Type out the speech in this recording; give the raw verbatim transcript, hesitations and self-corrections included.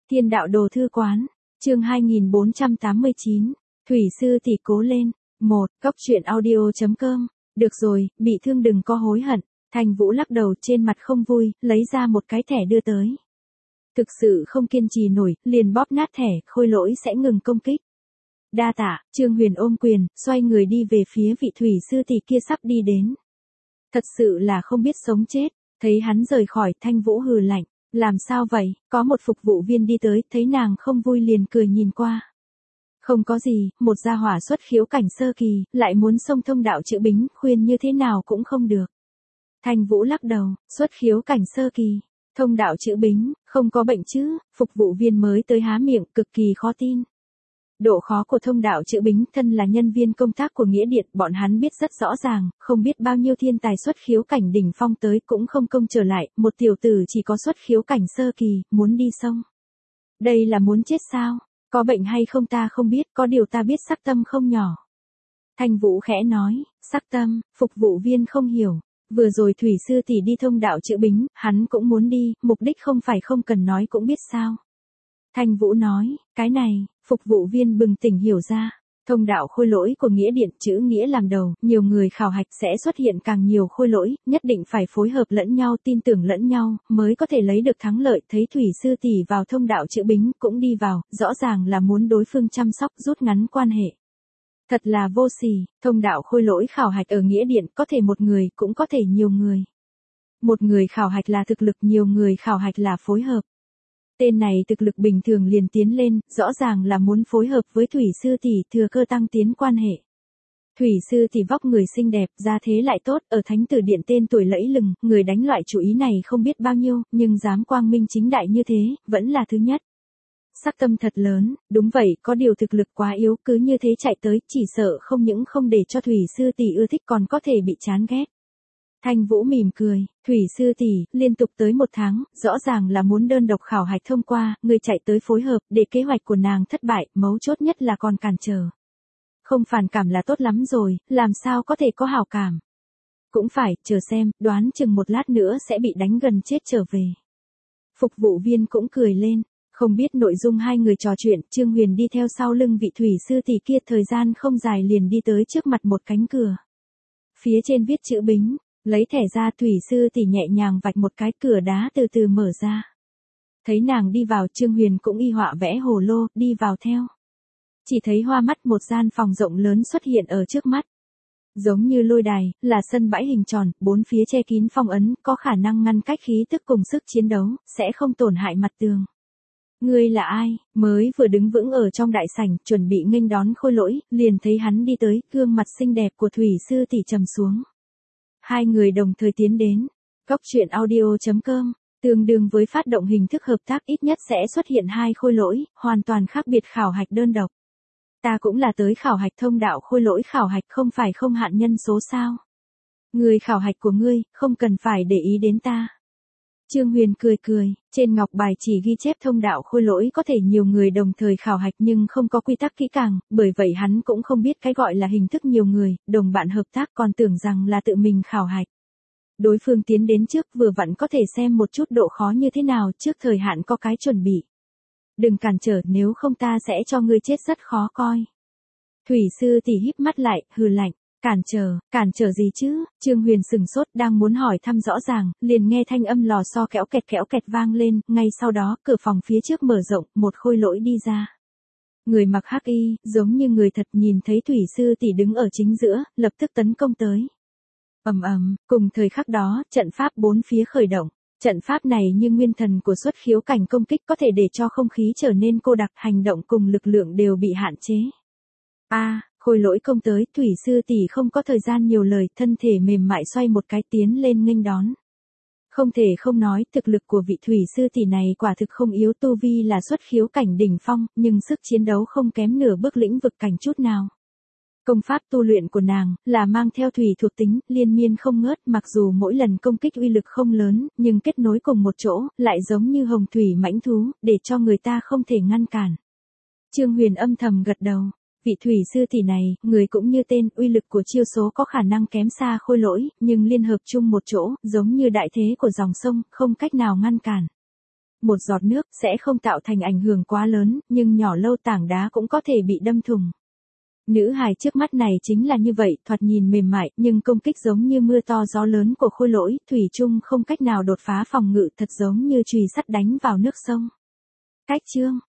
Thiên đạo đồ thư quán, chương hai nghìn bốn trăm tám mươi chín, Thủy sư tỷ cố lên. Một, Cốc truyện audio chấm com. Được rồi, bị thương đừng có hối hận. Thanh Vũ lắc đầu trên mặt không vui, lấy ra một cái thẻ đưa tới. Thực sự không kiên trì nổi, liền bóp nát thẻ, Khôi Lỗi sẽ ngừng công kích. Đa tạ, Trương Huyền ôm quyền, xoay người đi về phía vị thủy sư tỷ kia sắp đi đến. Thật sự là không biết sống chết, thấy hắn rời khỏi, Thanh Vũ hừ lạnh. Làm sao vậy, có một phục vụ viên đi tới, thấy nàng không vui liền cười nhìn qua. Không có gì, một gia hỏa xuất khiếu cảnh sơ kỳ, lại muốn xông thông đạo chữ bính, khuyên như thế nào cũng không được. Thanh Vũ lắc đầu, xuất khiếu cảnh sơ kỳ, thông đạo chữ bính, không có bệnh chứ, phục vụ viên mới tới há miệng, cực kỳ khó tin. Độ khó của thông đạo chữ bính, thân là nhân viên công tác của Nghĩa Điện, bọn hắn biết rất rõ ràng, không biết bao nhiêu thiên tài xuất khiếu cảnh đỉnh phong tới cũng không công trở lại, một tiểu tử chỉ có xuất khiếu cảnh sơ kỳ, muốn đi sông. Đây là muốn chết sao? Có bệnh hay không ta không biết, có điều ta biết sắc tâm không nhỏ. Thanh Vũ khẽ nói, sắc tâm, phục vụ viên không hiểu. Vừa rồi thủy sư tỷ đi thông đạo chữ bính, hắn cũng muốn đi, mục đích không phải không cần nói cũng biết sao. Thanh Vũ nói, cái này, phục vụ viên bừng tỉnh hiểu ra. Thông đạo Khôi Lỗi của Nghĩa Điện, chữ nghĩa làm đầu, nhiều người khảo hạch sẽ xuất hiện càng nhiều khôi lỗi, nhất định phải phối hợp lẫn nhau, tin tưởng lẫn nhau, mới có thể lấy được thắng lợi. Thấy thủy sư tỷ vào thông đạo chữ bính cũng đi vào, rõ ràng là muốn đối phương chăm sóc rút ngắn quan hệ. Thật là vô sỉ, thông đạo khôi lỗi khảo hạch ở Nghĩa Điện có thể một người cũng có thể nhiều người. Một người khảo hạch là thực lực, nhiều người khảo hạch là phối hợp. Tên này thực lực bình thường liền tiến lên, rõ ràng là muốn phối hợp với thủy sư tỷ, thừa cơ tăng tiến quan hệ. Thủy sư tỷ vóc người xinh đẹp, gia thế lại tốt, ở Thánh Tử Điện tên tuổi lẫy lừng, người đánh loại chủ ý này không biết bao nhiêu, nhưng dám quang minh chính đại như thế, vẫn là thứ nhất. Sắc tâm thật lớn, đúng vậy, có điều thực lực quá yếu, cứ như thế chạy tới, chỉ sợ không những không để cho thủy sư tỷ ưa thích còn có thể bị chán ghét. Thanh Vũ mỉm cười, thủy sư tỷ, liên tục tới một tháng, rõ ràng là muốn đơn độc khảo hạch thông qua, người chạy tới phối hợp, để kế hoạch của nàng thất bại, mấu chốt nhất là còn cản trở. Không phản cảm là tốt lắm rồi, làm sao có thể có hảo cảm. Cũng phải, chờ xem, đoán chừng một lát nữa sẽ bị đánh gần chết trở về. Phục vụ viên cũng cười lên, không biết nội dung hai người trò chuyện, Trương Huyền đi theo sau lưng vị thủy sư tỷ kia, thời gian không dài liền đi tới trước mặt một cánh cửa. Phía trên viết chữ bính. Lấy thẻ ra, thủy sư tỷ nhẹ nhàng vạch một cái, cửa đá từ từ mở ra. Thấy nàng đi vào, Trương Huyền cũng y họa vẽ hồ lô, đi vào theo. Chỉ thấy hoa mắt một gian phòng rộng lớn xuất hiện ở trước mắt. Giống như lôi đài, là sân bãi hình tròn, bốn phía che kín phong ấn, có khả năng ngăn cách khí tức cùng sức chiến đấu, sẽ không tổn hại mặt tường. Ngươi là ai? Mới vừa đứng vững ở trong đại sảnh, chuẩn bị nghênh đón Khôi Lỗi, liền thấy hắn đi tới, gương mặt xinh đẹp của thủy sư tỷ trầm xuống. Hai người đồng thời tiến đến. Cốc truyện audio chấm com, tương đương với phát động hình thức hợp tác, ít nhất sẽ xuất hiện hai khôi lỗi, hoàn toàn khác biệt khảo hạch đơn độc. Ta cũng là tới khảo hạch thông đạo khôi lỗi khảo hạch, không phải không hạn nhân số sao? Người khảo hạch của ngươi, không cần phải để ý đến ta. Trương Huyền cười cười, trên ngọc bài chỉ ghi chép thông đạo khôi lỗi có thể nhiều người đồng thời khảo hạch nhưng không có quy tắc kỹ càng, bởi vậy hắn cũng không biết cái gọi là hình thức nhiều người, đồng bạn hợp tác, còn tưởng rằng là tự mình khảo hạch. Đối phương tiến đến trước, vừa vặn có thể xem một chút độ khó như thế nào, trước thời hạn có cái chuẩn bị. Đừng cản trở, nếu không ta sẽ cho ngươi chết rất khó coi. Thủy sư tỷ híp mắt lại, hừ lạnh. Cản trở, cản trở gì chứ? Trương Huyền sừng sốt, đang muốn hỏi thăm rõ ràng, liền nghe thanh âm lò xo kéo kẹt kéo kẹt vang lên, ngay sau đó, cửa phòng phía trước mở rộng, một khôi lỗi đi ra. Người mặc hắc y, giống như người thật, nhìn thấy thủy sư tỷ đứng ở chính giữa, lập tức tấn công tới. Ầm ầm, cùng thời khắc đó, trận pháp bốn phía khởi động. Trận pháp này như nguyên thần của xuất khiếu cảnh công kích, có thể để cho không khí trở nên cô đặc, hành động cùng lực lượng đều bị hạn chế. A, à, khôi lỗi công tới, thủy sư tỷ không có thời gian nhiều lời, thân thể mềm mại xoay một cái tiến lên nghênh đón. Không thể không nói, thực lực của vị thủy sư tỷ này quả thực không yếu, tu vi là xuất khiếu cảnh đỉnh phong, nhưng sức chiến đấu không kém nửa bước lĩnh vực cảnh chút nào. Công pháp tu luyện của nàng là mang theo thủy thuộc tính, liên miên không ngớt, mặc dù mỗi lần công kích uy lực không lớn, nhưng kết nối cùng một chỗ, lại giống như hồng thủy mãnh thú, để cho người ta không thể ngăn cản. Trương Huyền âm thầm gật đầu. Vị thủy sư tỷ này, người cũng như tên, uy lực của chiêu số có khả năng kém xa khôi lỗi, nhưng liên hợp chung một chỗ, giống như đại thế của dòng sông, không cách nào ngăn cản. một giọt nước sẽ không tạo thành ảnh hưởng quá lớn, nhưng nhỏ lâu tảng đá cũng có thể bị đâm thủng. Nữ hài trước mắt này chính là như vậy, thoạt nhìn mềm mại, nhưng công kích giống như mưa to gió lớn của khôi lỗi, thủy chung không cách nào đột phá phòng ngự, thật giống như chùy sắt đánh vào nước sông. Cách chương